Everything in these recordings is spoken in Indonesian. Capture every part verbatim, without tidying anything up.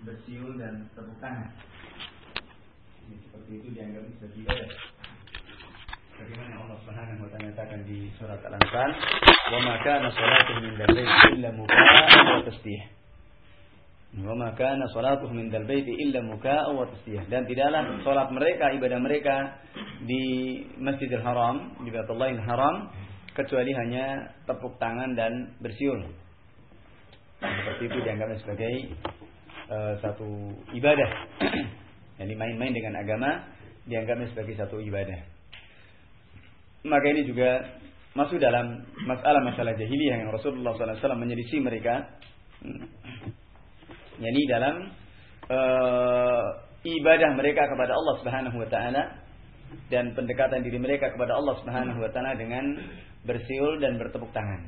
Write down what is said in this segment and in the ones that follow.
bersiul dan tepuk tangan. Ini seperti itu dianggap sebagai ibadah. Bagaimana Allah Subhanahu wa taala katakan di surat Al-Anfal, "Wa ma kana salatuhum min al-baiti illa muka'an wa tasbih." Wa ma kana salatuhum min al-baiti illa muka'an wa tasbih. Dan tidaklah salat mereka, ibadah mereka di Masjidil Haram, di Baitullahil Haram, kecuali hanya tepuk tangan dan bersiul. Seperti itu dianggap sebagai uh, satu ibadah. Jadi main-main dengan agama dianggapnya sebagai satu ibadah. Maka ini juga masuk dalam masalah-masalah jahiliyah yang Rasulullah sallallahu alaihi wasallam menyelisih mereka. Yani dalam uh, ibadah mereka kepada Allah Subhanahu wa taala dan pendekatan diri mereka kepada Allah Subhanahu wa taala dengan bersiul dan bertepuk tangan.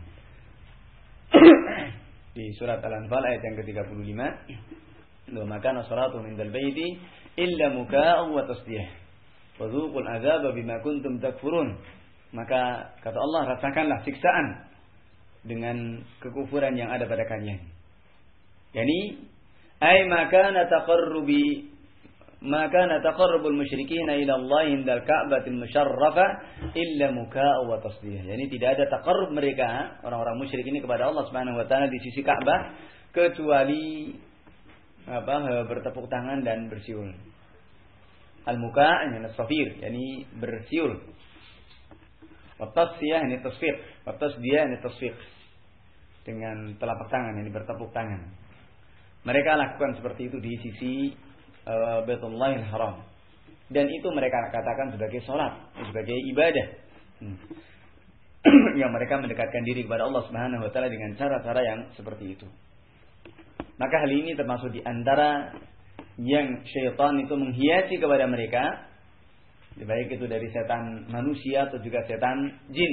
Di surat Al-Anfal ayat yang ke tiga puluh lima, "Wa ma kana salatu min al-baiti illa muka'an wa tasbih. Wa dzuqul 'adzaba bima kuntum takfurun." Maka kata Allah, rasakanlah siksaan dengan kekufuran yang ada pada kalian. Yani ay maka na taqarrubi maka na taqarrubul musyrikin ila Allah indal Ka'batil musyarrafah illa muka'an wa tasbih. Yani tidak ada taqarrub mereka orang-orang musyrik ini kepada Allah Subhanahu wa taala di sisi Ka'bah kecuali apa bertepuk tangan dan bersiul. Al-muka' yani as-safir, yani bersiul. Watasfiyah ini tasfiq, watasdiyah ini tasfiq, dengan telapak tangan, ini bertepuk tangan. Mereka lakukan seperti itu di sisi uh, Baitullahil Haram, dan itu mereka katakan sebagai sholat, sebagai ibadah. Hmm. Yang mereka mendekatkan diri kepada Allah Subhanahu Wa Taala dengan cara-cara yang seperti itu. Maka hal ini termasuk di antara yang syaitan itu menghiasi kepada mereka, baik itu dari setan manusia atau juga setan jin.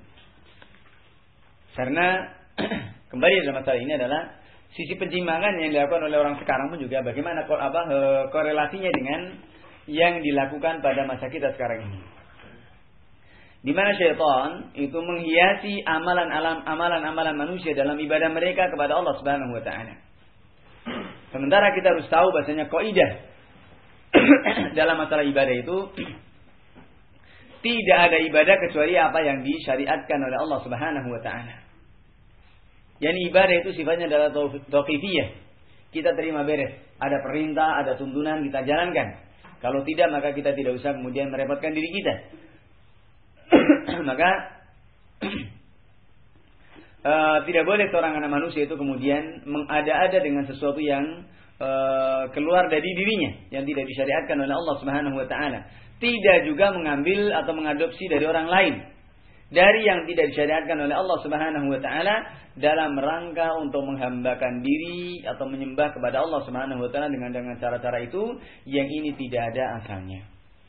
Karena kembali dalam masalah ini adalah sisi penjimbangan yang dilakukan oleh orang sekarang pun juga bagaimana apa korelasinya dengan yang dilakukan pada masa kita sekarang ini. Di mana syaitan itu menghiasi amalan alam amalan-amalan manusia dalam ibadah mereka kepada Allah Subhanahu wa taala. Sementara kita harus tahu bahasanya kaidah dalam masalah ibadah itu tidak ada ibadah kecuali apa yang disyariatkan oleh Allah Subhanahu wa taala. Yani ibadah itu sifatnya adalah tauqifiyah. Kita terima beres, ada perintah, ada tuntunan, kita jalankan. Kalau tidak maka kita tidak usah kemudian merepotkan diri kita. Maka uh, tidak boleh seorang anak manusia itu kemudian mengada-ada dengan sesuatu yang uh, keluar dari dirinya, yang tidak disyariatkan oleh Allah Subhanahu wa taala. Tidak juga mengambil atau mengadopsi dari orang lain, dari yang tidak disyariatkan oleh Allah Subhanahu wa taala dalam rangka untuk menghambakan diri atau menyembah kepada Allah Subhanahu wa taala dengan dengan cara-cara itu yang ini tidak ada asalnya.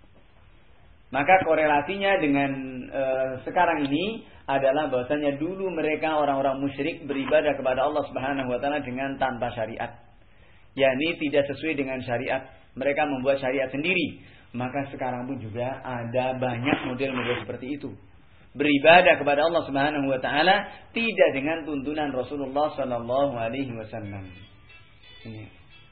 Maka korelasinya dengan e, sekarang ini adalah bahwasanya dulu mereka orang-orang musyrik beribadah kepada Allah Subhanahu wa taala dengan tanpa syariat. yakni tidak sesuai dengan syariat. Mereka membuat syariat sendiri. Maka sekarang pun juga ada banyak model-model seperti itu. Beribadah kepada Allah Subhanahu wa taala tidak dengan tuntunan Rasulullah sallallahu alaihi wasallam. Ini.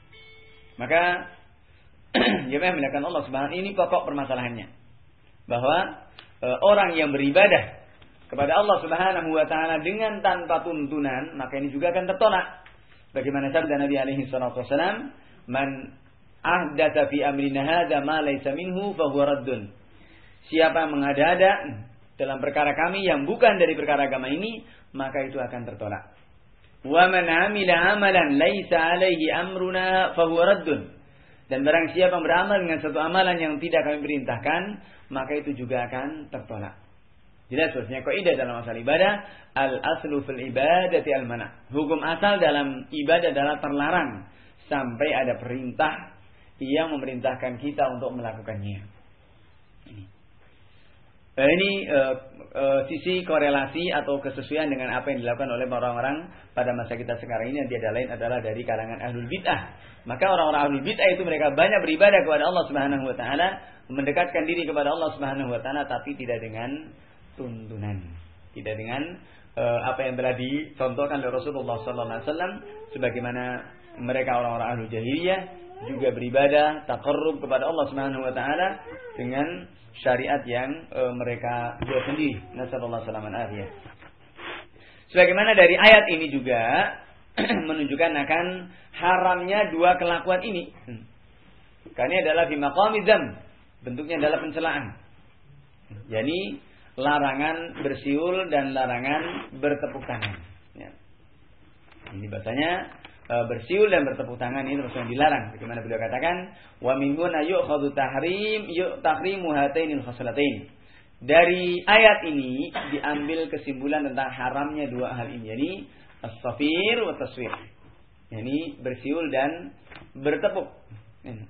Maka jemaah melakukan Allah Subhanahu ini pokok permasalahannya. Bahwa e, orang yang beribadah kepada Allah Subhanahu wa taala dengan tanpa tuntunan, maka ini juga akan tertolak. Bagaimana sabda Nabi alaihi salatu wasallam, "Man ahdatsa fi amrina hadza ma laysa minhu fa huwa raddun." Siapa yang mengada-ada dalam perkara kami yang bukan dari perkara agama ini, maka itu akan tertolak. Wa man 'amila 'amalan laisa 'alaihi amruna fa huwa raddun. Dan barang siapa yang beramal dengan satu amalan yang tidak kami perintahkan, maka itu juga akan tertolak. Jelas maksudnya kaidah dalam masalah ibadah, al-aslu fil ibadati al-mana'. Hukum asal dalam ibadah adalah terlarang sampai ada perintah yang memerintahkan kita untuk melakukannya. Ini. Nah, ini uh, uh, sisi korelasi atau kesesuaian dengan apa yang dilakukan oleh orang-orang pada masa kita sekarang ini, yang tiada lain adalah dari kalangan ahlul bid'ah. Maka orang-orang ahlul bid'ah itu mereka banyak beribadah kepada Allah Subhanahu wa taala, mendekatkan diri kepada Allah Subhanahu wa taala, tapi tidak dengan tuntunan, tidak dengan uh, apa yang telah dicontohkan oleh Rasulullah sallallahu alaihi wasallam, sebagaimana mereka orang-orang ahlu jahiliyah juga beribadah taqarrub kepada Allah Subhanahu wa taala dengan syariat yang e, mereka buat sendiri. Nasallallahu alaihi wasallam. Sebagaimana dari ayat ini juga menunjukkan akan haramnya dua kelakuan ini. Karena ini adalah fi maqami dzam, bentuknya adalah pencelaan. Yani larangan bersiul dan larangan bertepuk tangan. Ya. Ini bahasanya e, bersiul dan bertepuk tangan ini terus yang dilarang. Bagaimana beliau katakan, wa minhun yu'khadhu tahrim yu tahrimu hatainil khaslatain. Dari ayat ini diambil kesimpulan tentang haramnya dua hal ini, yakni as-safir wa taswir. Yani bersiul dan bertepuk. Ini.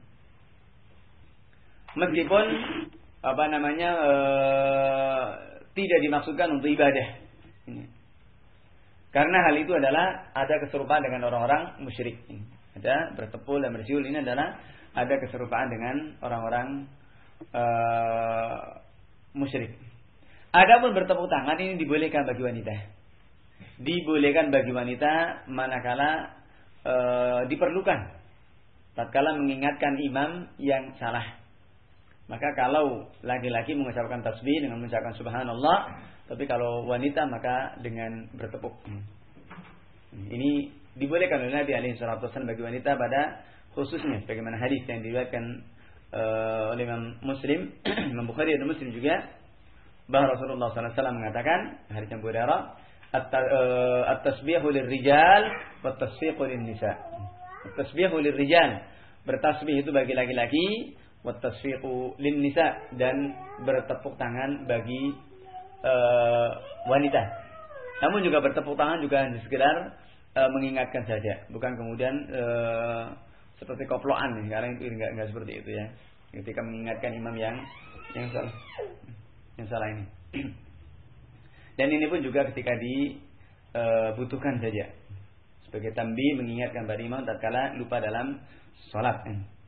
Meskipun apa namanya e, tidak dimaksudkan untuk ibadah. Ini. Karena hal itu adalah ada keserupaan dengan orang-orang musyrik. Ini. Ada bertepuk dan bersiul ini adalah ada keserupaan dengan orang-orang e, musyrik. Adapun bertepuk tangan ini dibolehkan bagi wanita. Dibolehkan bagi wanita manakala e, diperlukan. Tatkala mengingatkan imam yang salah. Maka kalau laki-laki mengucapkan tasbih dengan mengucapkan subhanallah, tapi kalau wanita maka dengan bertepuk. Ini dibolehkan oleh Nabi alaihi salatu wasallam bagi wanita pada khususnya sebagaimana hadis yang diriwayatkan uh, oleh Imam Muslim, Imam Bukhari dan Muslim juga, bahwa Rasulullah sallallahu alaihi wasallam mengatakan hadis yang Hurairah, at-tasbihu lirrijal wat tasfiqu lin-nisa. At-tasbihu lirrijal, bertasbih itu bagi laki-laki, wat tasfiqu lin-nisa, dan bertepuk tangan bagi uh, wanita. Namun juga bertepuk tangan juga hanya sekedar uh, mengingatkan saja, bukan kemudian uh, seperti koploan nih, karena itu enggak enggak seperti itu ya. Ketika mengingatkan imam yang yang salah, yang salah ini. Dan ini pun juga ketika dibutuhkan uh, saja, sebagai tanbih mengingatkan pada imam tatkala lupa dalam salat.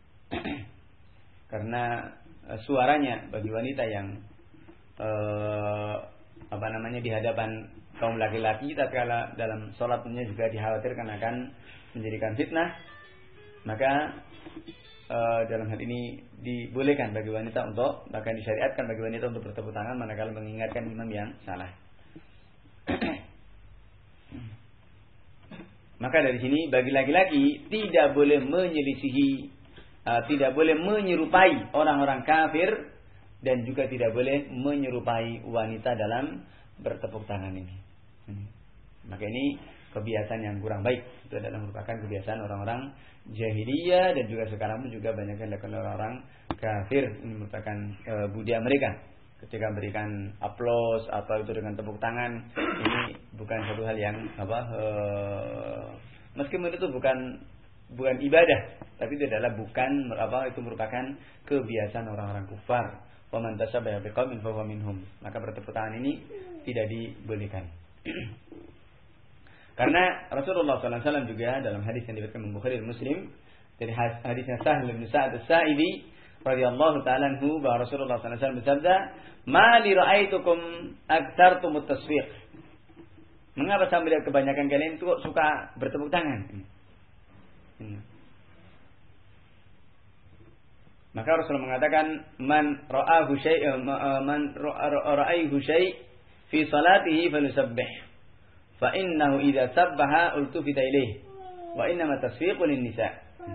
Karena uh, suaranya bagi wanita yang uh, apa namanya di hadapan kaum laki-laki tatkala dalam salatnya juga dikhawatirkan akan menjadikan fitnah, maka uh, dalam hal ini dibolehkan bagi wanita untuk, bahkan disyariatkan bagi wanita untuk bertepuk tangan manakala mengingatkan imam yang salah. Maka dari sini bagi laki-laki tidak boleh menyelisihi, Uh, tidak boleh menyerupai orang-orang kafir, dan juga tidak boleh menyerupai wanita dalam bertepuk tangan ini. Hmm. Maka ini kebiasaan yang kurang baik. Itu adalah merupakan kebiasaan orang-orang jahiliyah, dan juga sekarang pun juga banyak yang dilakukan orang kafir. Ini merupakan uh, budaya mereka. Ketika memberikan aplaus atau itu dengan tepuk tangan, ini bukan satu hal yang apa? Uh, meskipun itu bukan bukan ibadah, tapi itu adalah bukan apa itu merupakan kebiasaan orang-orang kufar. Wa man tashabbaha biqaumin fa huwa minhum. Maka bertepuk tangan ini tidak dibolehkan. Karena Rasulullah sallallahu alaihi wasallam juga dalam hadis yang diriwayatkan Bukhari dan Muslim dari hadisnya Sahal bin Sa'ad As-Sa'idi radhiyallahu ta'ala anhu, bahwa Rasulullah sallallahu alaihi wasallam bersabda, "Ma li ra'aitukum aktsartum at-tasfiq." Mengapa saya melihat kebanyakan kalian itu suka bertepuk tangan? Hmm. Maka Rasulullah mengatakan, man ra'ahu syai' man ra'aihu syai' fi salatihi falyusabbih fa innahu idza sabbaha ultufita ilayhi wa innama tasfiqu lin-nisa.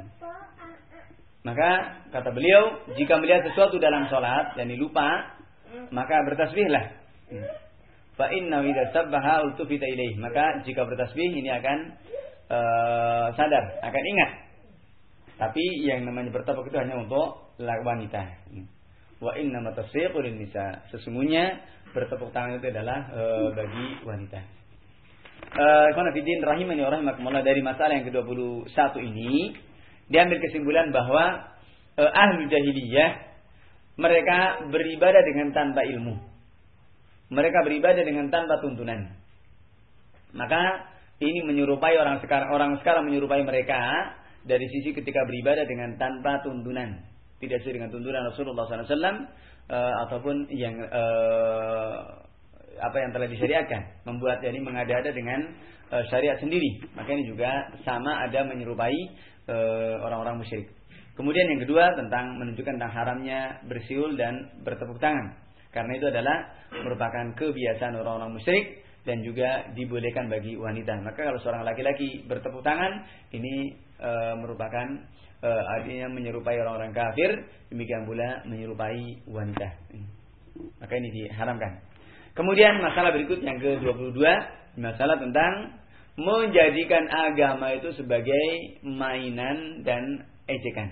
Maka kata beliau, jika melihat sesuatu dalam salat dan lupa, maka bertasbihlah. Fa innahu idza sabbaha ultufita ilayhi. Maka jika bertasbih ini akan Uh, sadar, akan ingat. Tapi yang namanya bertepuk itu hanya untuk wanita. Wa innama tasfiqu lin-nisa. Sesungguhnya bertepuk tangan itu adalah uh, bagi wanita. Ikhwan fillah rahimani wa rahimakumullah, dari masalah yang kedua puluh satu ini diambil kesimpulan bahwa uh, ahlu jahiliyah mereka beribadah dengan tanpa ilmu. Mereka beribadah dengan tanpa tuntunan. Maka ini menyerupai orang sekarang, orang sekarang menyerupai mereka dari sisi ketika beribadah dengan tanpa tuntunan, tidak sesuai dengan tuntunan Rasulullah sallallahu alaihi wasallam uh, ataupun yang uh, apa yang telah disyariatkan, membuat jadi mengada-ada dengan uh, syariat sendiri. Maka ini juga sama ada menyerupai uh, orang-orang musyrik. Kemudian yang kedua tentang menunjukkan tentang haramnya bersiul dan bertepuk tangan. Karena itu adalah merupakan kebiasaan orang-orang musyrik dan juga dibolehkan bagi wanita. Maka kalau seorang laki-laki bertepuk tangan, ini e, merupakan e, artinya menyerupai orang-orang kafir, demikian pula menyerupai wanita. Maka ini diharamkan. Kemudian masalah berikut yang ke dua puluh dua, masalah tentang menjadikan agama itu sebagai mainan dan ejekan.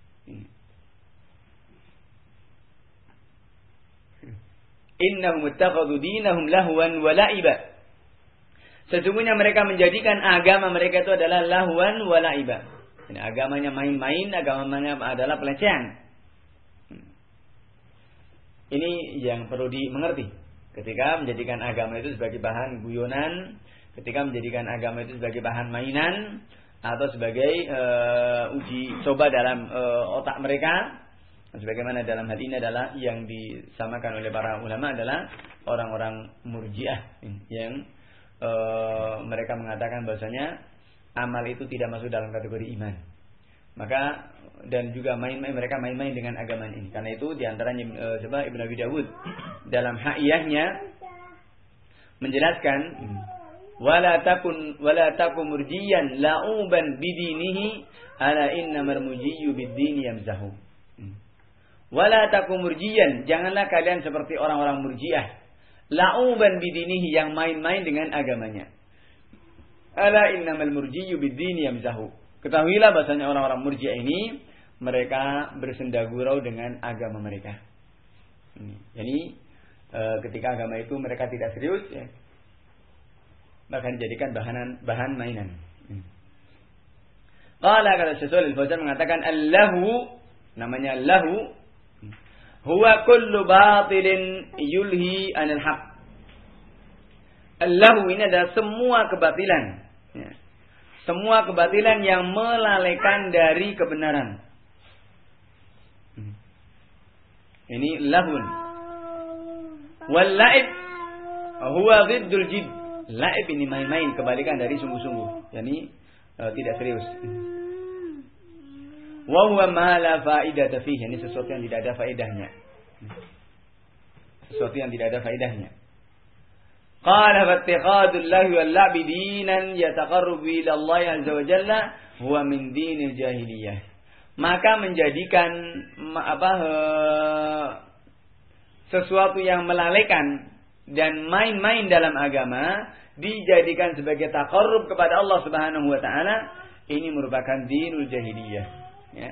Innahum ittakhadhu dinahum lahwan wa la'iba. Sesungguhnya mereka menjadikan agama mereka itu adalah lahwan wa la'iba. Ini agamanya main-main, agamanya adalah pelecehan. Ini yang perlu dimengerti. Ketika menjadikan agama itu sebagai bahan guyonan, ketika menjadikan agama itu sebagai bahan mainan atau sebagai uh, uji coba dalam uh, otak mereka. Sebagaimana dalam hal ini adalah yang disamakan oleh para ulama adalah orang-orang murjiah yang e, mereka mengatakan bahwasanya amal itu tidak masuk dalam kategori iman. Maka dan juga main-main mereka main-main dengan agama ini. Karena itu diantaranya e, coba Ibnu Abi Dawud dalam haiyahnya menjelaskan wala takun wala takum murjiyan la'uban bidinihi ala innamal murjiyyu bid-dini yamzahu. Wala takum murjiyan, janganlah kalian seperti orang-orang murjiah. La'uban bidinihi, yang main-main dengan agamanya. Ala innamal murjiyyu bid-dini yamzahu. Ketahuilah bahasanya orang-orang murjiah ini mereka bersendagurau dengan agama mereka. Jadi e, ketika agama itu mereka tidak serius, ya, maka dijadikan bahanan bahan mainan. Qala kata Syekh Shalih Al-Fauzan mengatakan allahu, namanya lahu huwa kullu batilin yulhi anil haq. Allahu ini adalah semua kebatilan, ya. Semua kebatilan yang melalaikan dari kebenaran. Ini lahun. Wal la'ib huwa dhiddul jid. La'ib ini main-main, kebalikan dari sungguh-sungguh. Yani uh, tidak serius. Wa huwa ma la faidata fihi, ini sesuatu yang tidak ada faedahnya. Sesuatu yang tidak ada faedahnya. Qala fattikhadul lahi wal la'bi dinan yataqarrabu ila Allah azza wa jalla huwa min dinil jahiliyah. Maka menjadikan apa sesuatu yang melalaikan dan main-main dalam agama dijadikan sebagai taqarrub kepada Allah Subhanahu wa taala, ini merupakan dinul jahiliyah. Ya.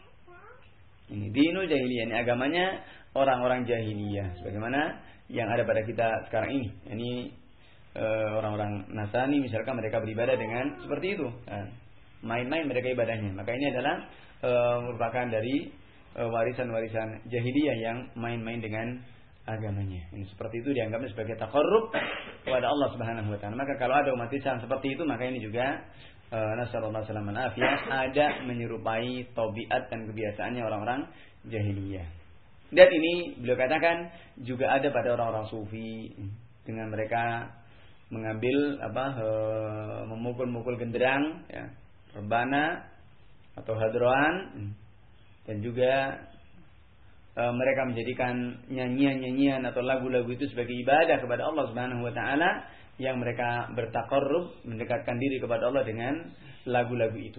Ini dinul jahiliyah, ini agamanya orang-orang jahiliyah sebagaimana yang ada pada kita sekarang ini. Ini e, orang-orang Nasrani misalkan mereka beribadah dengan seperti itu. Nah, main-main mereka ibadahnya. Maka ini adalah e, merupakan dari e, warisan-warisan jahiliyah yang main-main dengan agamanya. Ini seperti itu dianggapnya sebagai taqarrub kepada Allah Subhanahu wa taala. Maka kalau ada umat Islam seperti itu, maka ini juga nasallallahu alaihi wasallam ada menyerupai tabiat dan kebiasaannya orang-orang jahiliyah. Dan ini beliau katakan juga ada pada orang-orang sufi, dengan mereka mengambil apa memukul-mukul genderang, ya, rebana atau hadroan, dan juga e, mereka menjadikan nyanyian-nyanyian atau lagu-lagu itu sebagai ibadah kepada Allah Subhanahu wa taala, yang mereka bertaqarrub, mendekatkan diri kepada Allah dengan lagu-lagu itu.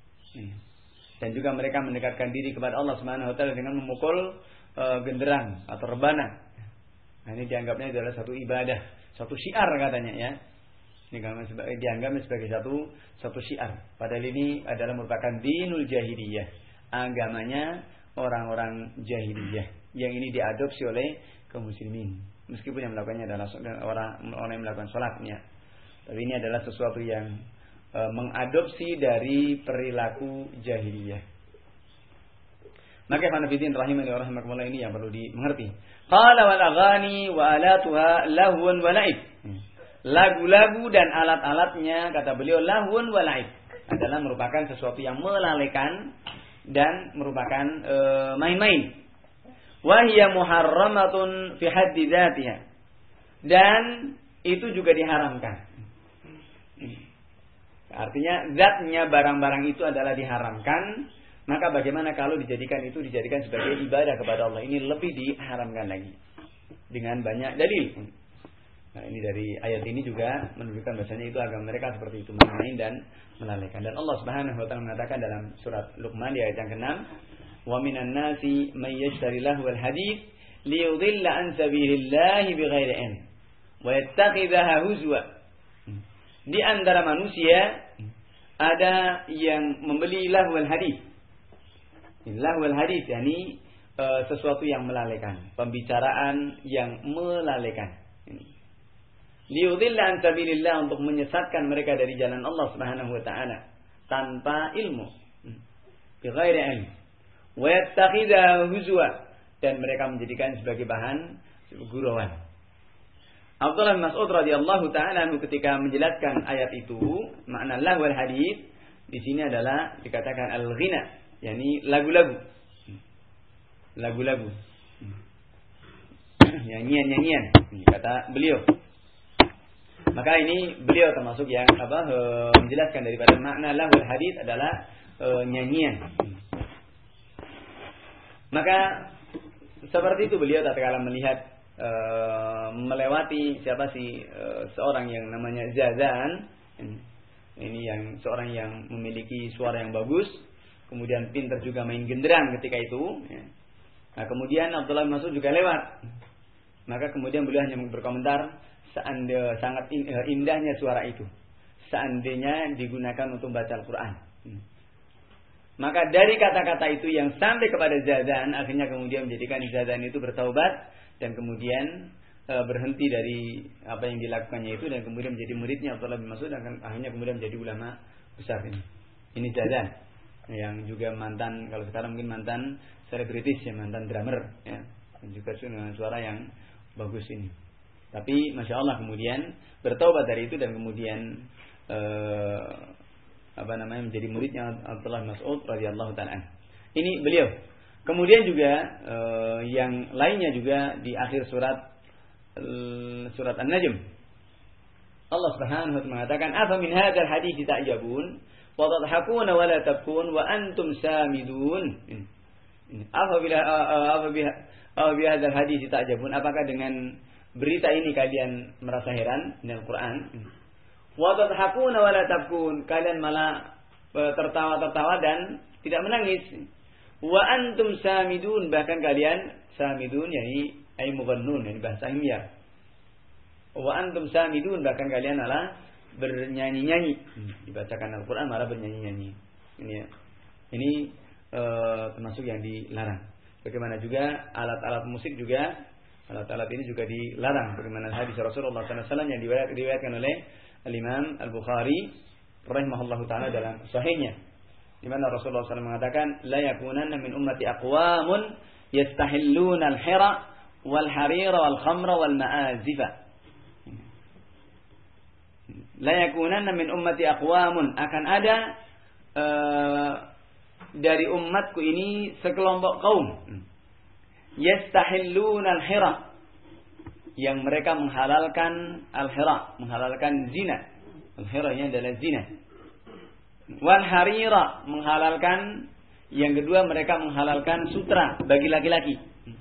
Dan juga mereka mendekatkan diri kepada Allah Subhanahu wa taala dengan memukul e, genderang atau rebana. Nah, ini dianggapnya adalah satu ibadah, satu syiar katanya, ya. Ini dianggapnya sebagai satu satu syiar. Padahal ini adalah merupakan dinul jahiliyah, agamanya orang-orang jahiliyah yang ini diadopsi oleh kaum muslimin. Meskipun yang melakukannya adalah orang orang yang melakukan sholatnya, tapi ini adalah sesuatu yang e, mengadopsi dari perilaku jahiliyah. Maka fanafidin rahimani wa rahimakumullah, ini yang perlu dimengerti. Qala wal aghani wa alatuha lahwun wa la'ib. Lagu-lagu dan alat-alatnya, kata beliau, lahwun wa la'ib, adalah merupakan sesuatu yang melalaikan dan merupakan e, main-main. Wahia muharramatun fi haddi dzatiha, dan itu juga diharamkan. Artinya zatnya barang-barang itu adalah diharamkan, maka bagaimana kalau dijadikan itu dijadikan sebagai ibadah kepada Allah? Ini lebih diharamkan lagi dengan banyak dalil. Nah, ini dari ayat ini juga menunjukkan bahasanya itu agama mereka seperti itu, main-main dan melalaikan. Dan Allah Subhanahu wa taala mengatakan dalam surat Luqman di ayat yang keenam, "Wa minan nasi may yashtari lahwal hadits liyudilla an sabilillahi bighairi ilm wa yattakhidhaha huzwa." Di antara manusia ada yang membeli lahwal hadits. Lahwal hadits yakni uh, sesuatu yang melalaikan, pembicaraan yang melalaikan. Ini liyudilla an sabilillah, untuk menyesatkan mereka dari jalan Allah Subhanahu wa taala tanpa ilmu, bighairi ilm, wa yattakhidha huzwa, dan mereka menjadikan sebagai bahan gurauan. Abdullah bin Mas'ud radhiyallahu taala anhu ketika menjelaskan ayat itu, makna lahwal hadits di sini adalah dikatakan al-ghina, yakni lagu-lagu. Lagu-lagu. Nyanyian-nyanyian, kata beliau. Maka ini beliau termasuk yang apa e, menjelaskan daripada makna lahul hadits adalah e, nyanyian. Maka seperti itu beliau tatkala melihat e, melewati siapa sih e, seorang yang namanya Zazan, ini yang seorang yang memiliki suara yang bagus, kemudian pintar juga main genderang ketika itu. Ya. Nah, kemudian Abdullah bin Mas'ud juga lewat. Maka kemudian beliau hanya berkomentar, seandainya sangat indahnya suara itu, seandainya digunakan untuk baca Al-Quran. Hmm. Maka dari kata-kata itu yang sampai kepada Zazan, akhirnya kemudian menjadikan Zazan itu bertaubat dan kemudian e, berhenti dari apa yang dilakukannya itu, dan kemudian menjadi muridnya Abdullah bin Mas'ud, dan akhirnya kemudian menjadi ulama besar ini. Ini Zazan yang juga mantan, kalau sekarang mungkin mantan selebritis ya, mantan drummer ya, dan juga dengan suara yang bagus ini. Tapi masya Allah kemudian bertaubat dari itu dan kemudian eh, apa namanya menjadi muridnya Abdullah bin Mas'ud radhiyallahu taala. Ini beliau. Kemudian juga eh, yang lainnya juga di akhir surat eh, surat An-Najm. Allah Subhanahu wa taala mengatakan, "Afa min hadzal hadits ta'jabun wa tadhakuna wa la tabkun wa antum samidun." Ini apa bila apa biha apa bi hadzal hadits ta'jabun? Apakah dengan berita ini kalian merasa heran dengan Al-Quran? Wa tadhakuna wa la tabkun, kalian malah tertawa-tertawa dan tidak menangis. Wa antum samidun, bahkan kalian samidun yakni ay mughannun, yakni bahasa ilmiah. Wa antum samidun, bahkan kalian malah bernyanyi-nyanyi. Dibacakan Al-Quran malah bernyanyi-nyanyi. Ini ya. Ini uh, termasuk yang dilarang. Bagaimana juga alat-alat musik juga, alat-alat ini juga dilarang. Bagaimana hadis Rasulullah sallallahu alaihi wasallam yang diriwayatkan oleh Al-Imam Al-Bukhari rahimahullahu taala dalam sahihnya, di mana Rasulullah sallallahu alaihi wasallam mengatakan, la yakunanna min ummati aqwamun yastahilluna al-hira wal harira wal khamra wal ma'azifa. La yakunanna min ummati aqwamun, akan ada uh, dari umatku ini sekelompok kaum yastahilluna al-hira, yang mereka menghalalkan al-hira, menghalalkan zina. Al-hira ini adalah zina. Wal harira, menghalalkan, yang kedua mereka menghalalkan sutra bagi laki-laki.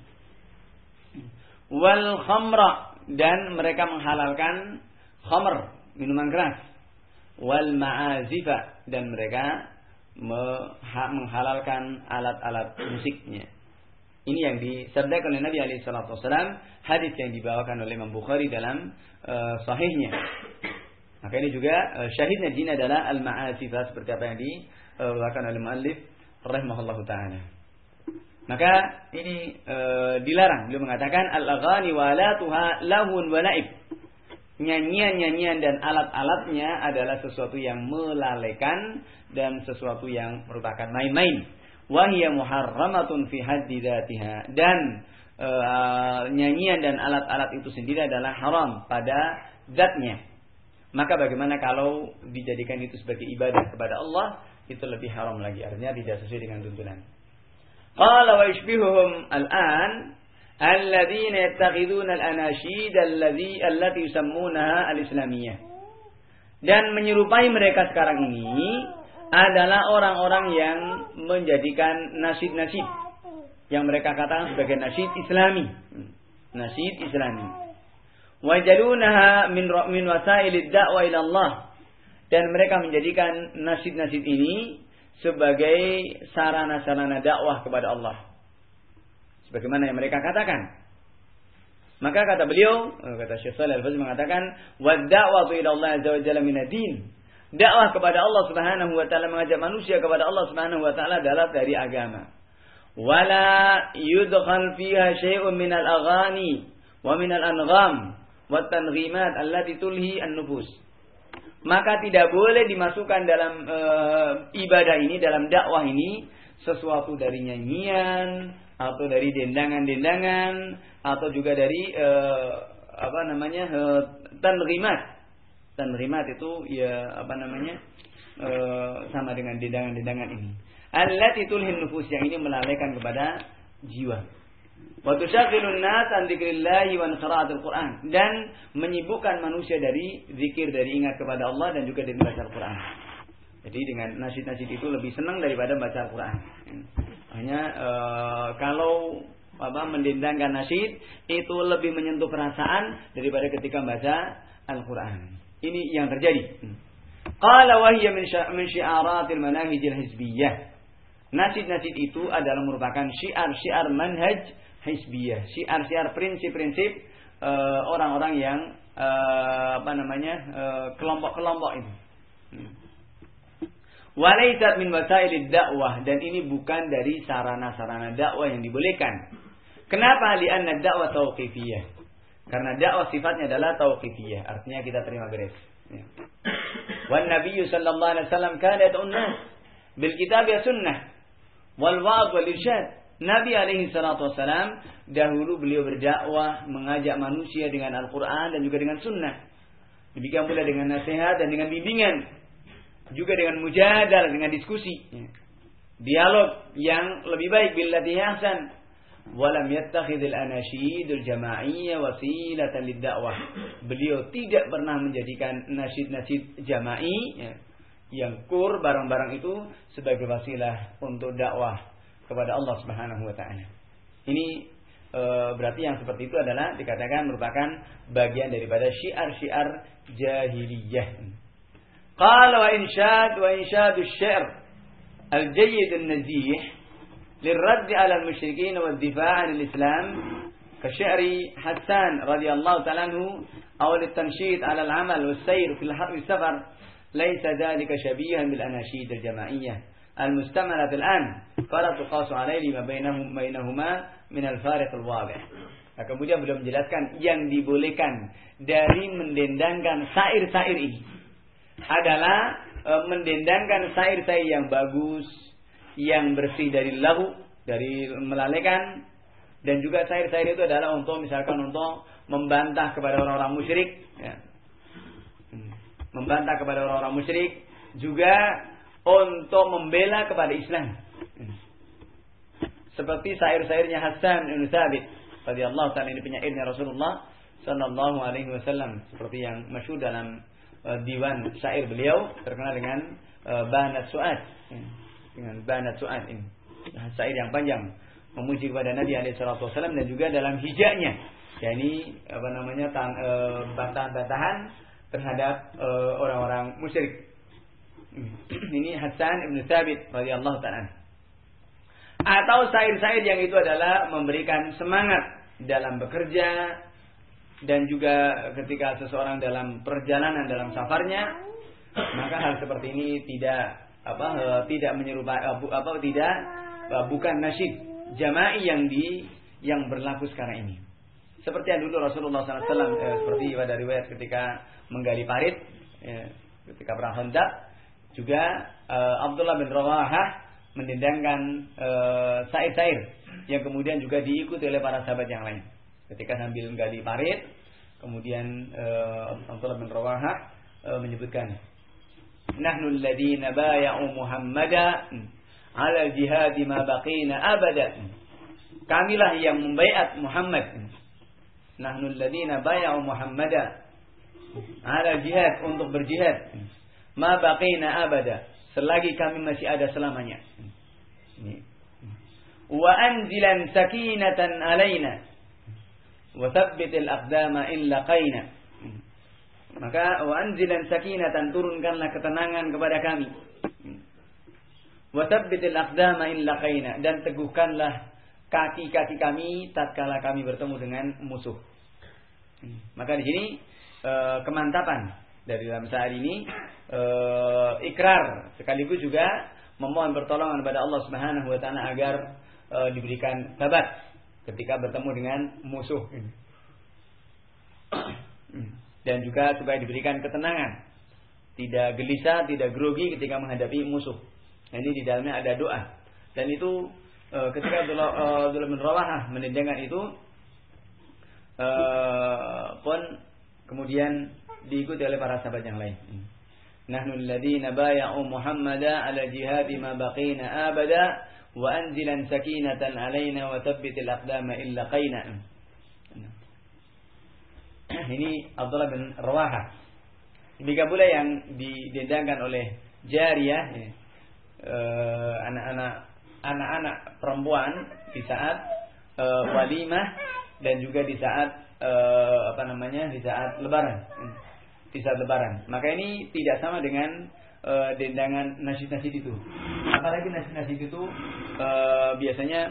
Wal khamra, dan mereka menghalalkan khamr, minuman keras. Wal ma'azifa, dan mereka menghalalkan alat-alat musiknya. Ini yang disabdakan oleh Nabi alaihi salatu wasallam, hadis yang dibawakan oleh Imam Bukhari dalam uh, sahihnya. Maka ini juga uh, syahidnya din adalah al-ma'asifah, seperti apa yang dibawakan oleh muallif rahimahullahu taala. Maka ini uh, dilarang. Beliau mengatakan al-aghani wa alatuha lahun wa la'ib. Nyanyian-nyanyian dan alat-alatnya adalah sesuatu yang melalaikan dan sesuatu yang merupakan main-main. Wahia muharramatun fi haddi dzatiha, dan e, nyanyian dan alat-alat itu sendiri adalah haram pada zatnya. Maka bagaimana kalau dijadikan itu sebagai ibadah kepada Allah, itu lebih haram lagi, artinya tidak sesuai dengan tuntunan. Qala wa yushbihuhum al-an alladziina yattakhiduna al-anashid allazi allati yusammunaha al-islamiyah. Dan menyerupai mereka sekarang ini adalah orang-orang yang menjadikan nasyid-nasyid yang mereka katakan sebagai nasyid Islami. Nasyid Islami. Wajalunaha min min wasailid da'wa ila Allah. Dan mereka menjadikan nasyid-nasyid ini sebagai sarana-sarana dakwah kepada Allah. Sebagaimana yang mereka katakan. Maka kata beliau, kata Syekh Shalih Al-Fauzan mengatakan, "Wad-da'watu ila Allah azza wa jalla min ad-din." Dakwah kepada Allah Subhanahu wa taala, mengajak manusia kepada Allah Subhanahu wa taala adalah dari agama. Wala yudkhal fiha syai'un min al-aghani wa min al-angham wa at-tanghimat allati tulhi an-nufus. Maka tidak boleh dimasukkan dalam e, ibadah ini, dalam dakwah ini sesuatu dari nyanyian atau dari dendangan-dendangan atau juga dari e, apa namanya e, tanrimat. Tanrimat itu ya apa namanya e, sama dengan dendangan-dendangan ini. Allati tulhin nufus, yang ini melalaikan kepada jiwa. Wa tusyaghilun nas an dzikrillahi wa qiraatil Qur'an, dan menyibukkan manusia dari zikir, dari ingat kepada Allah dan juga dari baca Al-Qur'an. Jadi dengan nasyid-nasyid itu lebih senang daripada baca Al-Qur'an. Hanya e, kalau apa mendendangkan nasyid itu lebih menyentuh perasaan daripada ketika baca Al-Qur'an. Ini yang terjadi. Qala wa hiya min syi'aratil manahijil hizbiyah. Nasyid-nasyid itu adalah merupakan syiar-syiar manhaj hizbiyah, syiar-syiar prinsip-prinsip uh, orang-orang yang uh, apa namanya uh, kelompok-kelompok itu. Hmm. Walaysat min wasailid dakwah, dan ini bukan dari sarana-sarana dakwah yang dibolehkan. Kenapa? Li'anna dakwah tauqifiyah. Karena dakwah sifatnya adalah tauqifiyah, artinya kita terima beres. Ya. Wan Nabiyyu sallallahu alaihi wasallam kana yad'un nas bil kitab wa sunnah wal wa'd wal irsyad. Nabi alaihi salatu wasallam dahulu beliau berdakwah, mengajak manusia dengan Al-Qur'an dan juga dengan sunnah. Demikian pula dengan nasihat dan dengan bimbingan. Juga dengan mujadalah, dengan diskusi. Ya. Dialog yang lebih baik billati ahsan. Walam yattakhidul anasyidul jama'iyyah wasilatan lid-da'wah. Beliau tidak pernah menjadikan nasyid-nasyid jama'i ya, yang kur barang-barang itu sebagai wasilah untuk dakwah kepada Allah Subhanahu wa taala. Ini e, berarti yang seperti itu adalah dikatakan merupakan bagian daripada syiar-syiar jahiliyah. Qala wa insyad wa insyadus sya'r al-jayyid an-nazih للرد على المشركين والدفاع عن الإسلام كشعر حسان رضي الله تعالى عنه أو للتنشيط على العمل والسير في السفر ليس ذلك شبيها بالأناشيد الجماعية المستعملة الآن فلا تقاس عليه لما بينهم بينهما من الفارق الواضح. Nah, kemudian beliau menjelaskan yang dibolehkan dari mendendangkan syair-syair ini adalah e, mendendangkan syair-syair yang bagus, yang bersih dari lahu, dari melalaikan, dan juga syair-syair itu adalah untuk misalkan untuk membantah kepada orang-orang musyrik, ya. membantah kepada orang-orang musyrik, juga untuk membela kepada Islam. Seperti syair-syairnya Hasan bin Thabit radhiyallahu ta'ala, ini penyairnya Rasulullah sallallahu alaihi wasallam, seperti yang masyhur dalam uh, diwan syair beliau terkenal dengan uh, Banat Su'ad. Ya. Dengan Banat Su'ad ini, syair yang panjang memuji kepada Nabi alaihi salatu wasallam, dan juga dalam hijaknya, yakni apa namanya tang, e, bantahan-bantahan terhadap e, orang-orang musyrik. Ini Hasan bin Thabit radhiyallahu ta'ala. Atau syair-syair yang itu adalah memberikan semangat dalam bekerja, dan juga ketika seseorang dalam perjalanan, dalam safarnya, maka hal seperti ini tidak apa uh, tidak menyerupai uh, apa tidak uh, bukan nasyid jama'i yang di yang berlaku sekarang ini. Seperti yang dulu Rasulullah sallallahu alaihi wasallam eh, seperti pada riwayat ketika menggali parit, eh, ketika perang Khandaq, juga uh, Abdullah bin Rawahah mendendangkan uh, syair-syair yang kemudian juga diikuti oleh para sahabat yang lain. Ketika sambil menggali parit, kemudian uh, Abdullah bin Rawahah uh, menyebutkan, Nahnu alladhina baya'u Muhammadan 'ala al-jihad ma baqina abada. Kamilah yang membaiat Muhammad. Nahnu alladhina baya'u Muhammadan. Ala jihad, untuk berjihad. Ma baqina abada, selagi kami masih ada selamanya. Wa anzilan sakinatan alaina wa thabbitil aqdama in laqaina. Maka wa anzilan sakinatan, turunkanlah ketenangan kepada kami. Wa thabbitil aqdama in laqaina, dan teguhkanlah kaki-kaki kami tatkala kami bertemu dengan musuh. Maka di sini e, kemantapan dari dalam syair ini e, ikrar sekaligus juga memohon pertolongan kepada Allah Subhanahu wa taala agar e, diberikan sabat ketika bertemu dengan musuh. Dan juga supaya diberikan ketenangan, tidak gelisah, tidak grogi ketika menghadapi musuh. Nah, ini di dalamnya ada doa. Dan itu e, ketika Abdullah e, bin Rawahah mendengarkan itu e, pun kemudian diikuti oleh para sahabat yang lain. Nahnu alladziina bay'u Muhammada 'ala jihadi ma baqina abada wa anzilan sakinatan 'alaina wa thabbitil aqdama illa qaina. Ini Abdullah bin Rawahah. Demikian pula yang didendangkan oleh Jariyah, ya, eh, anak-anak anak-anak perempuan di saat eh, walimah dan juga di saat eh, apa namanya di saat lebaran. Di saat lebaran. Maka ini tidak sama dengan eh, dendangan nasyid-nasyid itu. Apalagi nasyid-nasyid itu eh, biasanya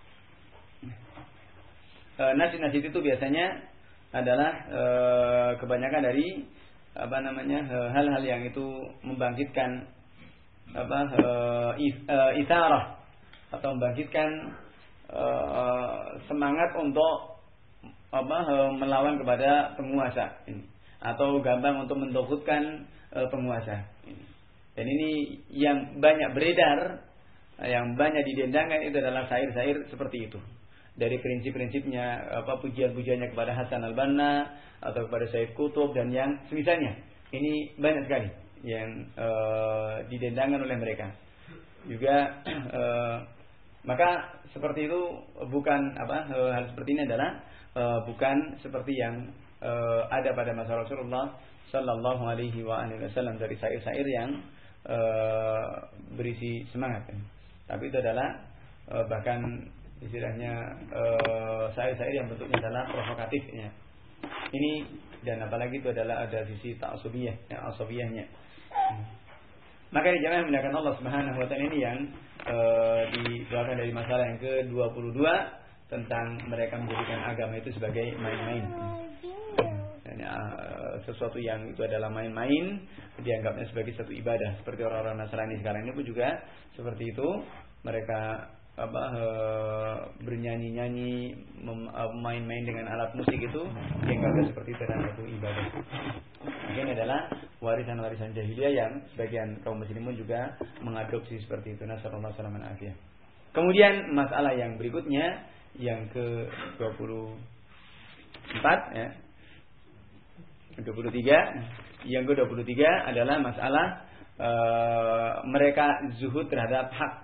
eh, nasyid-nasyid itu biasanya adalah e, kebanyakan dari apa namanya hal-hal yang itu membangkitkan apa e, e, itharah atau membangkitkan e, semangat untuk apa e, melawan kepada penguasa ini, atau gampang untuk mendoktrinkan e, penguasa ini. Dan ini yang banyak beredar, yang banyak didendangkan itu adalah syair-syair seperti itu. Dari prinsip-prinsipnya, apa pujian-pujiannya kepada Hasan al-Banna atau kepada Sayyid Qutb dan yang semisalnya. Ini banyak sekali yang e, didendangkan oleh mereka. Juga e, maka seperti itu bukan apa e, hal seperti ini adalah e, bukan seperti yang e, ada pada masa Rasulullah sallallahu alaihi wa alihi wasallam dari syair-syair yang e, berisi semangat. Tapi itu adalah e, bahkan istilahnya uh, syair-syair yang bentuknya adalah provokatifnya. Ini dan apalagi itu adalah ada sisi ta'asubiyah, ya, asabiyahnya. Hmm. Maka dijamaah menggunakan Allah Subhanahu wa taala ini yang uh, dikeluarkan dari masalah yang ke dua puluh dua tentang mereka menjadikan agama itu sebagai main-main. Dan, uh, sesuatu yang itu adalah main-main dianggapnya sebagai satu ibadah, seperti orang-orang Nasrani sekarang ini pun juga seperti itu. Mereka apa e, bernyanyi-nyanyi, main-main dengan alat musik itu dianggap seperti itu adalah satu ibadah. Mungkin adalah warisan-warisan jahiliyah yang sebagian kaum muslimin juga mengadopsi seperti itu. Nasallallahu alaihi wasallam. Kemudian masalah yang berikutnya yang ke dua puluh empat ya. dua puluh tiga. Yang ke dua puluh tiga adalah masalah e, mereka zuhud terhadap hak.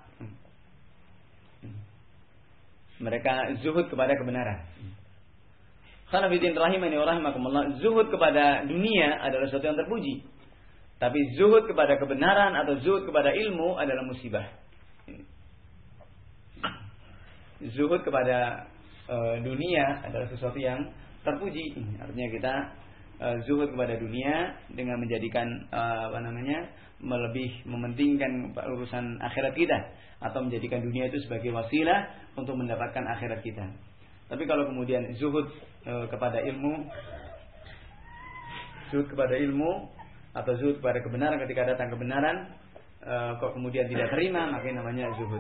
Mereka zuhud kepada kebenaran. Khanafiddin rahimani wa rahimakumullah, zuhud kepada dunia adalah sesuatu yang terpuji. Tapi zuhud kepada kebenaran atau zuhud kepada ilmu adalah musibah. Zuhud kepada e, dunia adalah sesuatu yang terpuji. Artinya kita e, zuhud kepada dunia dengan menjadikan e, apa namanya? Melebih mementingkan urusan akhirat kita atau menjadikan dunia itu sebagai wasilah untuk mendapatkan akhirat kita. Tapi kalau kemudian zuhud e, kepada ilmu, zuhud kepada ilmu atau zuhud kepada kebenaran ketika datang kebenaran, e, kok kemudian tidak terima, maka namanya zuhud.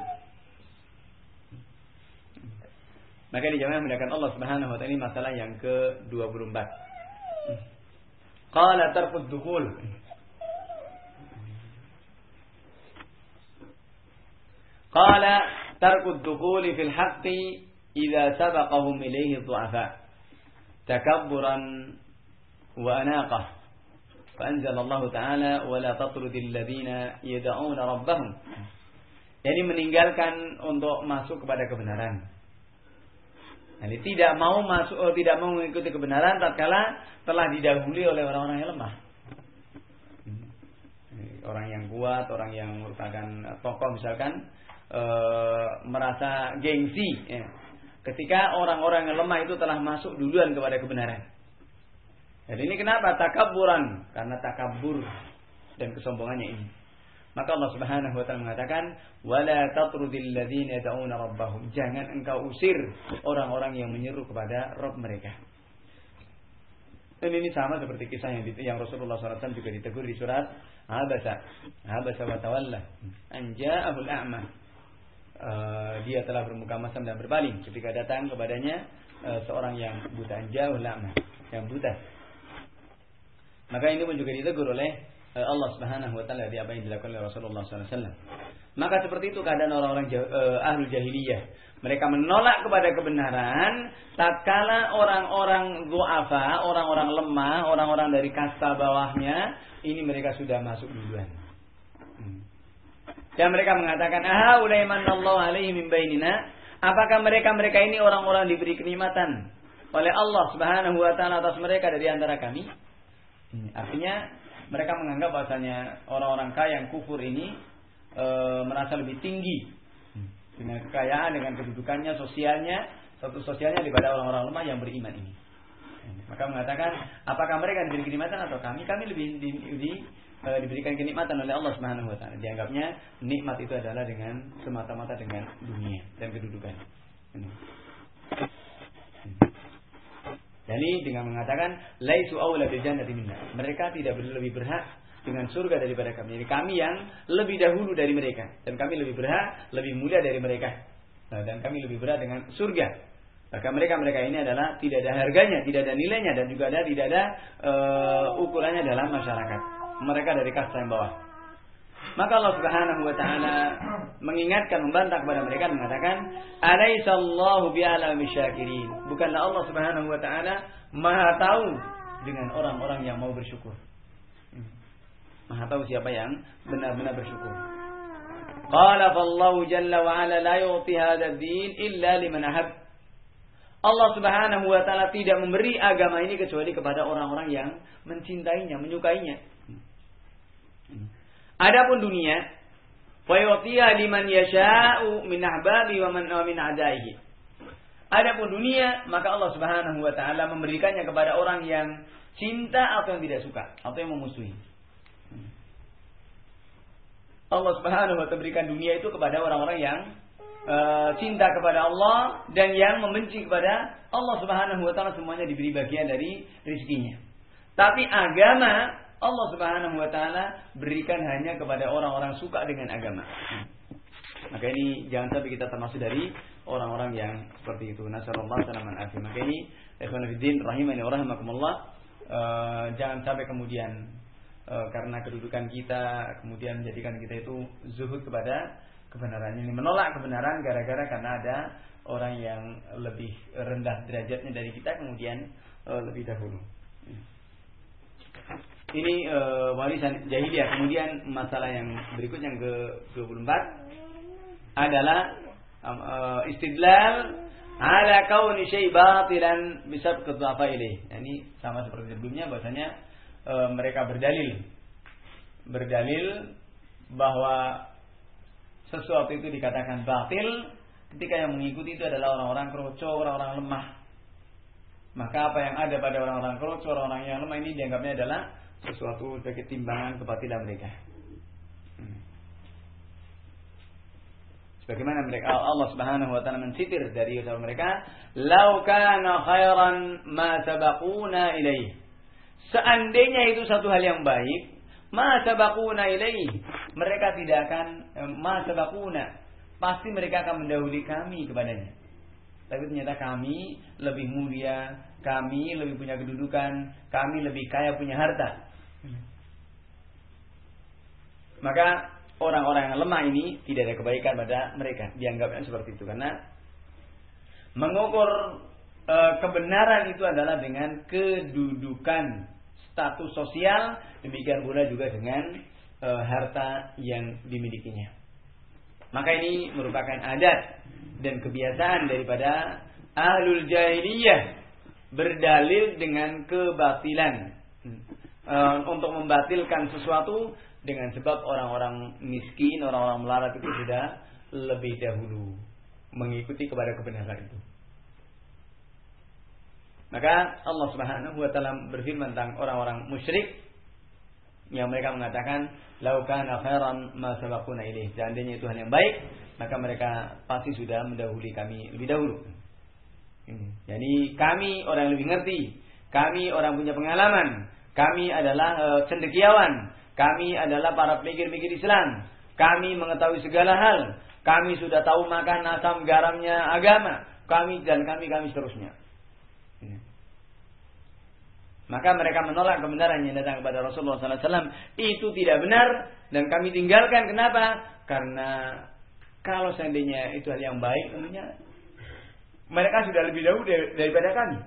Maka dijawabnya menggunakan Allah Subhanahu wa taala ini masalah yang ke dua puluh empat. Qala tarkud dukhul. Qala tarkud dukhuli fil haqqi idza sabaqahum ilayhi dhu'afa takabburan wa anaqah. Fa anzala Allah Ta'ala wa la tatrudil ladzina yad'una rabbahum. Yani meninggalkan untuk masuk kepada kebenaran. Jadi tidak mau masuk, oh, tidak mau mengikuti kebenaran tatkala telah didahului oleh orang-orang yang lemah. Orang yang kuat, orang yang merupakan tokoh misalkan e, merasa gengsi ya. Ketika orang-orang yang lemah itu telah masuk duluan kepada kebenaran. Jadi ini kenapa? Takabburan, karena takabur dan kesombongannya ini. Maka Allah Subhanahu wa taala mengatakan, "Wala tatrudil ladzina yad'una rabbahum." Jangan engkau usir orang-orang yang menyeru kepada Rabb mereka. Dan ini sama seperti kisah yang, yang Rasulullah shallallahu alaihi wasallam juga ditegur di surat Abasa, Abasa wa tawalla, an ja'ahul a'ma. Uh, dia telah bermuka masam dan berpaling ketika datang kepadanya uh, seorang yang buta, an ja'ahul a'ma, yang buta. Maka ini pun juga ditegur oleh uh, Allah Subhanahu wa taala di apa yang dilakukan oleh Rasulullah shallallahu alaihi wasallam. Maka seperti itu keadaan orang-orang uh, ahlul jahiliyah. Mereka menolak kepada kebenaran tatkala orang-orang du'afa, orang-orang lemah, orang-orang dari kasta bawahnya, ini mereka sudah masuk duluan. Dan mereka mengatakan, "Aha, ulai manallahu alaihi min bainina." Apakah mereka-mereka ini orang-orang diberi kenikmatan oleh Allah Subhanahu wa taala atas mereka dari antara kami? Artinya mereka menganggap bahasanya orang-orang kaya yang kufur ini e, merasa lebih tinggi dengan kekayaan, dengan kedudukannya, sosialnya, status sosialnya daripada orang-orang lemah yang beriman ini. Maka mengatakan, apakah mereka diberi kenikmatan atau kami? Kami lebih di, di, e, diberikan kenikmatan oleh Allah Subhanahu wa taala. Dianggapnya nikmat itu adalah dengan semata-mata dengan dunia dan kedudukan. Jadi dengan mengatakan laisu aula bil jannati minna. Mereka tidak lebih berhak dengan surga daripada kami. Jadi kami yang lebih dahulu dari mereka dan kami lebih berhak, lebih mulia dari mereka. Nah, dan kami lebih berhak dengan surga. Maka mereka-mereka ini adalah tidak ada harganya, tidak ada nilainya dan juga ada tidak ada uh, ukurannya dalam masyarakat. Mereka dari kasta yang bawah. Maka Allah Subhanahu wa taala mengingatkan, membantah kepada mereka dan mengatakan, "Alaisallahu bi'alami syakirin." Bukanlah Allah Subhanahu wa taala Maha tahu dengan orang-orang yang mau bersyukur. Maha tahu siapa yang benar-benar bersyukur. Qala fallahu jalla wa ala la yu'ti hadzal din illa liman ahab. Allah Subhanahu wa taala tidak memberi agama ini kecuali kepada orang-orang yang mencintainya, menyukainya. Adapun dunia, fa yu'tiha liman yasha'u min ahbabi wa man min a'daihi. Adapun dunia, maka Allah Subhanahu wa taala memberikannya kepada orang yang cinta atau yang tidak suka, atau yang memusuhi. Allah Subhanahu wa taala berikan dunia itu kepada orang-orang yang uh, cinta kepada Allah dan yang membenci kepada Allah Subhanahu wa taala, semuanya diberi bagian dari rezekinya. Tapi agama Allah Subhanahu wa taala berikan hanya kepada orang-orang suka dengan agama. Maka ini jangan sampai kita termasuk dari orang-orang yang seperti itu. Nasallallahu salaman afi. Maka ini ikhwan fillah rahimani wa rahimakumullah, uh, jangan sampai kemudian E, karena kedudukan kita kemudian menjadikan kita itu zuhud kepada kebenaran ini, menolak kebenaran gara-gara karena ada orang yang lebih rendah derajatnya dari kita kemudian e, lebih dahulu. Ini e, warisan jahiliyah. Kemudian masalah yang berikutnya yang ke dua puluh empat adalah e, istidlal ala kauni syai' batilan bisab kedhafa ilaih. Ini sama seperti sebelumnya, bahasanya E, mereka berdalil berdalil bahwa sesuatu itu dikatakan batil ketika yang mengikuti itu adalah orang-orang kroco, orang-orang lemah. Maka apa yang ada pada orang-orang kroco, orang-orang yang lemah ini dianggapnya adalah sesuatu sebagai timbangan kebatilan mereka. Sebagaimana mereka, Allah Subhanahu wa taala mensitir dari ucapan mereka, "Lau kana khairan ma sabaquna ilaihi." Seandainya itu satu hal yang baik, ma sabaquna ilaihi, mereka tidak akan ma sabaquna, pasti mereka akan mendahului kami kepadanya. Tapi ternyata kami lebih mulia, kami lebih punya kedudukan, kami lebih kaya punya harta. Maka orang-orang yang lemah ini tidak ada kebaikan pada mereka, dianggapnya seperti itu karena mengukur e, kebenaran itu adalah dengan kedudukan, status sosial, demikian pula juga dengan e, harta yang dimilikinya. Maka ini merupakan adat dan kebiasaan daripada ahlul jahiliyah berdalil dengan kebatilan e, untuk membatilkan sesuatu dengan sebab orang-orang miskin, orang-orang melarat itu sudah lebih dahulu mengikuti kepada kebenaran itu. Maka Allah Subhanahu wa taala berfirman tentang orang-orang musyrik yang mereka mengatakan lau kana khairan ma sabaquna ilaih. Seandainya itu hal yang baik, maka mereka pasti sudah mendahului kami lebih dahulu. Ini. Jadi kami orang yang lebih ngerti, kami orang punya pengalaman, kami adalah e, cendekiawan, kami adalah para pemikir-pemikir Islam, kami mengetahui segala hal, kami sudah tahu makan asam garamnya agama, kami dan kami kami seterusnya. Ini. Maka mereka menolak kebenaran yang datang kepada Rasulullah sallallahu alaihi wasallam. Itu tidak benar dan kami tinggalkan. Kenapa? Karena kalau seandainya itu hal yang baik, tentunya mereka sudah lebih dahulu daripada kami.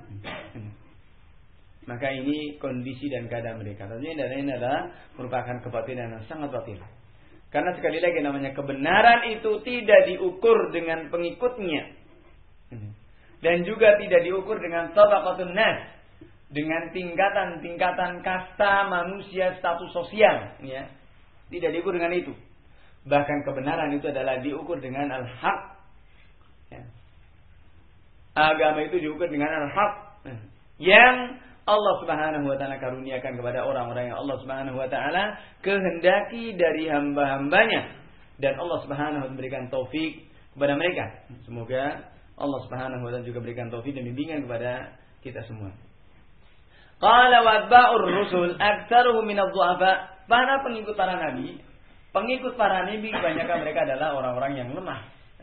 Maka ini kondisi dan keadaan mereka. Tentunya ini adalah merupakan kebatilan yang sangat batil. Karena sekali lagi namanya kebenaran itu tidak diukur dengan pengikutnya. Dan juga tidak diukur dengan tabaqatun nas, dengan tingkatan-tingkatan kasta manusia, status sosial, ya. Tidak diukur dengan itu. Bahkan kebenaran itu adalah diukur dengan al-haq. Ya. Agama itu diukur dengan al-haq, yang Allah Subhanahu wa taala karuniakan kepada orang-orang yang Allah Subhanahu wa taala kehendaki dari hamba-hambanya, dan Allah Subhanahu wa taala memberikan taufik kepada mereka. Semoga Allah Subhanahu wa taala juga berikan taufik dan bimbingan kepada kita semua. Qala wa atba'ur rusul aktsaruhum minadh dhu'afa. Para pengikut para nabi, pengikut para nabi kebanyakan mereka adalah orang-orang yang lemah.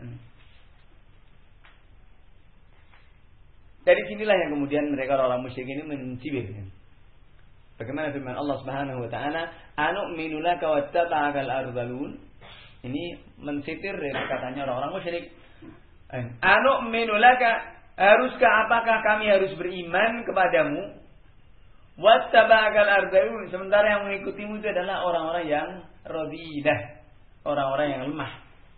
Dari sinilah yang kemudian mereka orang musyrik ini mencibir. Bagaimana firman Allah Subhanahu wa taala, "Anu'minu laka wattaba'akal ardhalun." Ini mensitir dari katanya orang-orang musyrik. Anu'minu laka, haruskah apakah kami harus beriman kepadamu? Wattaba'akal ardhalun, sementara yang mengikutimu itu adalah orang-orang yang radidah, orang-orang yang lemah.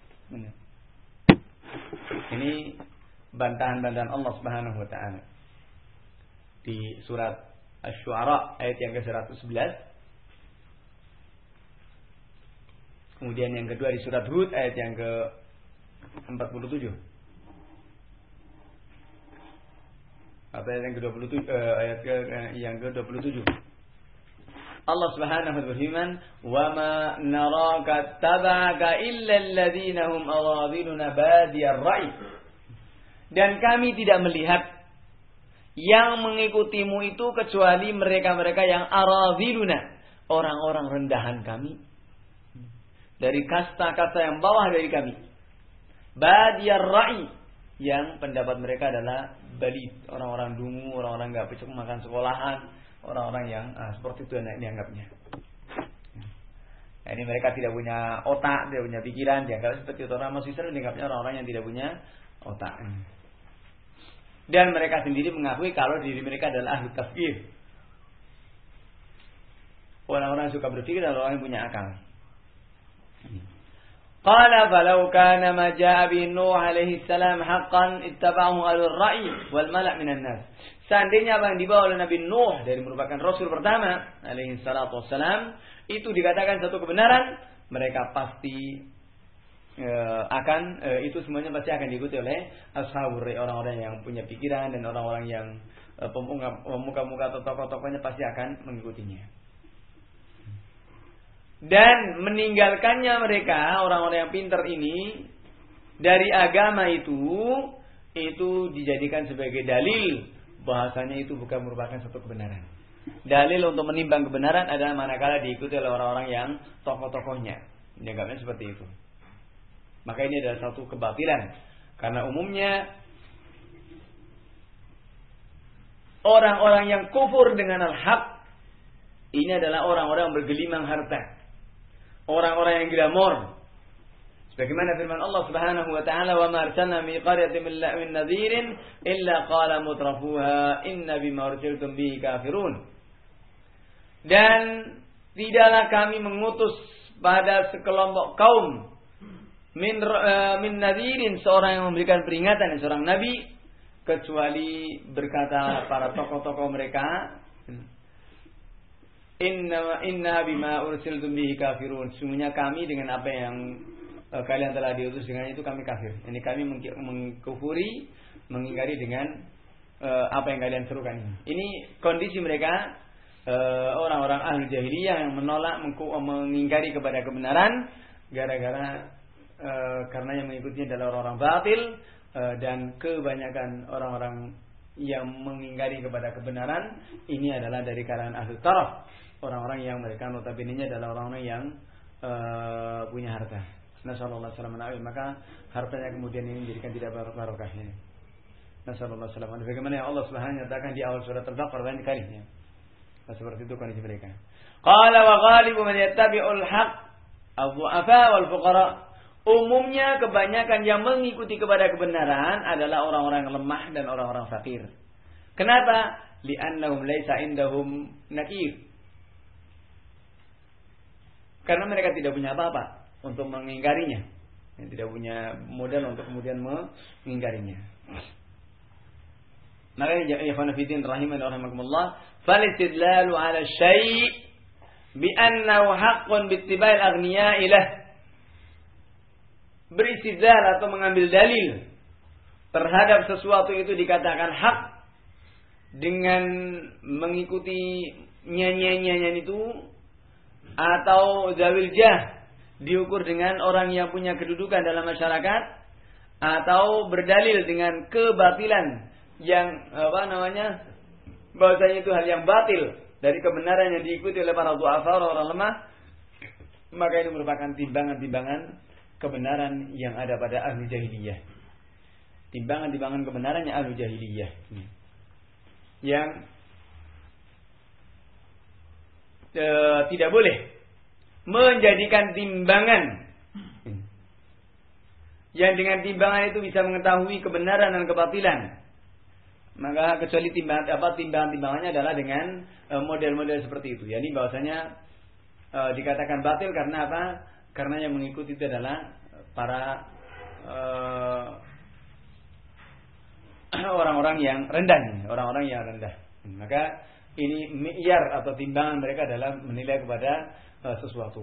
Ini bantahan-bantahan Allah Subhanahu wa taala di surat Asy-Syu'ara ayat yang ke seratus sebelas. Kemudian yang kedua di surat Hud ayat yang ke empat puluh tujuh. Apa ayat yang ke dua puluh tujuh, eh, ayat ke, eh, yang ke dua puluh tujuh. Allah Subhanahu wa taala berfirman, "Wa ma naraka tabaka illa alladziina hum aradiluna badiyar ra'i." Dan kami tidak melihat yang mengikutimu itu kecuali mereka-mereka yang aradiluna, orang-orang rendahan kami, dari kasta-kasta yang bawah dari kami. Badiyar ra'i, yang pendapat mereka adalah balid, orang-orang dungu, orang-orang enggak becek makan sekolahan, orang-orang yang ah, seperti itu yang dianggapnya. Nah, ini mereka tidak punya otak, tidak punya pikiran, dianggap seperti itu. Orang masih sering dianggapnya orang-orang yang tidak punya otak. Dan mereka sendiri mengakui kalau diri mereka adalah ahli tafkir. Orang-orang yang suka berpikir adalah orang yang punya akal. Qala falau kana ma jaa bi Nuh alaihi salam haqqan ittaba'ahu al-ra'i wal mala' minan nas. Seandainya apa yang dibawa oleh Nabi Nuh dari merupakan rasul pertama alaihi salatu wassalam itu dikatakan satu kebenaran, mereka pasti e, akan e, itu semuanya pasti akan diikuti oleh ashabur, orang-orang yang punya pikiran dan orang-orang yang e, pemuka-pemuka atau tokoh-tokohnya pasti akan mengikutinya. Dan meninggalkannya mereka, orang-orang yang pintar ini dari agama itu, itu dijadikan sebagai dalil bahasanya itu bukan merupakan satu kebenaran. Dalil untuk menimbang kebenaran adalah manakala diikuti oleh orang-orang yang tokoh-tokohnya. Dianggapnya seperti itu. Maka ini adalah satu kebatilan. Karena umumnya orang-orang yang kufur dengan al-haq ini adalah orang-orang yang bergelimang harta. Orang-orang yang glamor. Sebagaimana firman Allah Subhanahu wa taala, "Wa ma arsalna min qaryatin min nadhirin illa qala mutrafuha inna bima ursiltum bihi kafirun." Dan tidaklah kami mengutus pada sekelompok kaum min uh, min nadhirin, seorang yang memberikan peringatan, seorang nabi, kecuali berkata para tokoh-tokoh mereka, Inna inna bima ursiltum bihi kafirun. Sungguhnya kami dengan apa yang uh, kalian telah diutus dengan itu kami kafir. Ini kami mengkufuri, mengingkari dengan uh, apa yang kalian serukan ini. Ini kondisi mereka uh, orang-orang ahli jahiliyah yang menolak, mengingkari kepada kebenaran gara-gara uh, karena yang mengikutinya adalah orang-orang batil uh, dan kebanyakan orang-orang yang mengingkari kepada kebenaran ini adalah dari kalangan ahli taraf. Orang-orang yang mereka notabene-nya adalah orang-orang yang uh, punya harta. Nasallallahu alaihi wasallam. Maka hartanya kemudian ini menjadikan tidak barokahnya. Nasallallahu alaihi wasallam. Bagaimana yang Allah Subhanahu wa taala di awal surat Al-Baqarah banyak kalinya. Nah, seperti itu kondisi mereka. Qala wa ghalibu man yattabi'ul haqq adh-dhu'afa wal fuqara. Umumnya kebanyakan yang mengikuti kepada kebenaran adalah orang-orang yang lemah dan orang-orang fakir. Kenapa? Li'annahum laisa indahum nakir. Karena mereka tidak punya apa-apa untuk mengingkarinya. Tidak punya modal untuk kemudian mengingkarinya. Makanya ya ikhwan fillah rahimani wa rahimakumullah, falistidlalu 'ala syai' bi annahu haqqun bi ittiba'il aghniya ilah. Beristidlal atau mengambil dalil terhadap sesuatu itu dikatakan hak dengan mengikuti nyanyian-nyanyian itu, atau zawil jah diukur dengan orang yang punya kedudukan dalam masyarakat, atau berdalil dengan kebatilan yang apa namanya bahwasanya itu hal yang batil dari kebenaran yang diikuti oleh para du'afa, orang-orang lemah, maka itu merupakan timbangan-timbangan kebenaran yang ada pada ahli jahiliyah. Timbangan-timbangan kebenaran yang ahli jahiliyah yang e, tidak boleh menjadikan timbangan yang dengan timbangan itu bisa mengetahui kebenaran dan kebatilan. Maka kecuali timbangan apa timbangan-timbangannya adalah dengan e, model-model seperti itu. Yani bahwasanya e, dikatakan batil karena apa? Karena yang mengikuti itu adalah para e, orang-orang yang rendah, orang-orang yang rendah. Maka ini mi'yar atau timbangan mereka adalah menilai kepada uh, sesuatu.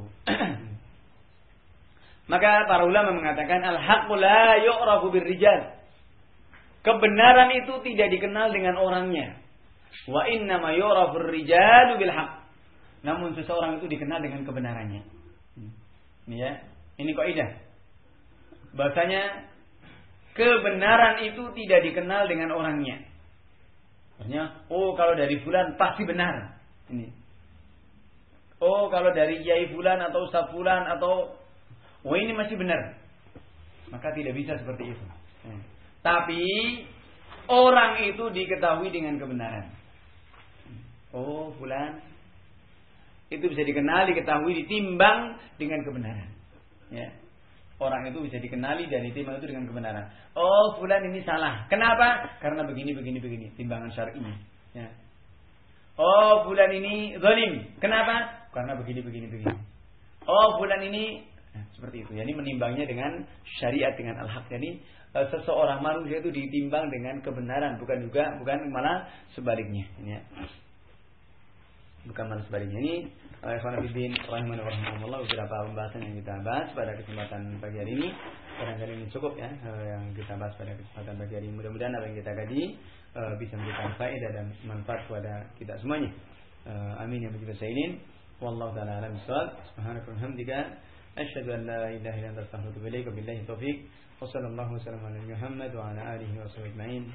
Maka para ulama mengatakan al-haqqu la yu'rafu birrijal. Kebenaran itu tidak dikenal dengan orangnya. Wa inna ma yu'rafu ar-rijalu bil haqq. Namun seseorang itu dikenal dengan kebenarannya. Ini ya, ini kaidah. Bahasanya kebenaran itu tidak dikenal dengan orangnya. Maksudnya, oh kalau dari fulan pasti benar. Ini. Oh kalau dari kiai fulan atau ustaz fulan atau oh ini masih benar. Maka tidak bisa seperti itu. Hmm. Tapi orang itu diketahui dengan kebenaran. Oh fulan itu bisa dikenal, diketahui, ditimbang dengan kebenaran. Ya. Orang itu bisa dikenali dan ditimbang itu dengan kebenaran. Oh, fulan ini salah. Kenapa? Karena begini, begini, begini. Timbangan syar'i. Ya. Oh, fulan ini zalim. Kenapa? Karena begini, begini, begini. Oh, fulan ini nah, seperti itu. Jadi menimbangnya dengan syariat, dengan al-haq. Jadi seseorang manusia itu ditimbang dengan kebenaran, bukan juga, bukan malah sebaliknya. Ya. Bukan malah sebaliknya. Ini ikhwan fillah rahimani wa rahimakumullah, beberapa pembahasan yang kita bahas pada kesempatan pagi hari ini. Barangkali ini cukup ya yang kita bahas pada kesempatan pagi hari ini. Mudah-mudahan apa yang kita kaji uh, bisa memberikan faedah dan manfaat kepada kita semuanya. Uh, amin ya rabbal alamin. Wallahu ta'ala a'lam bissawab. Subhanaka wa bihamdika asyhadu an la ilaha illa anta astaghfiruka wa atubu ilaik. Billahi taufiq. Wa sallallahu wasallam ala Muhammad wa ala alihi wa sahbihi ajma'in.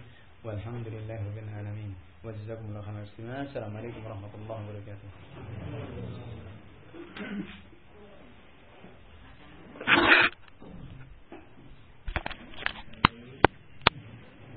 Walhamdulillahi rabbil alamin. Wa jazakumullahu khairan. Assalamualaikum warahmatullahi wabarakatuh.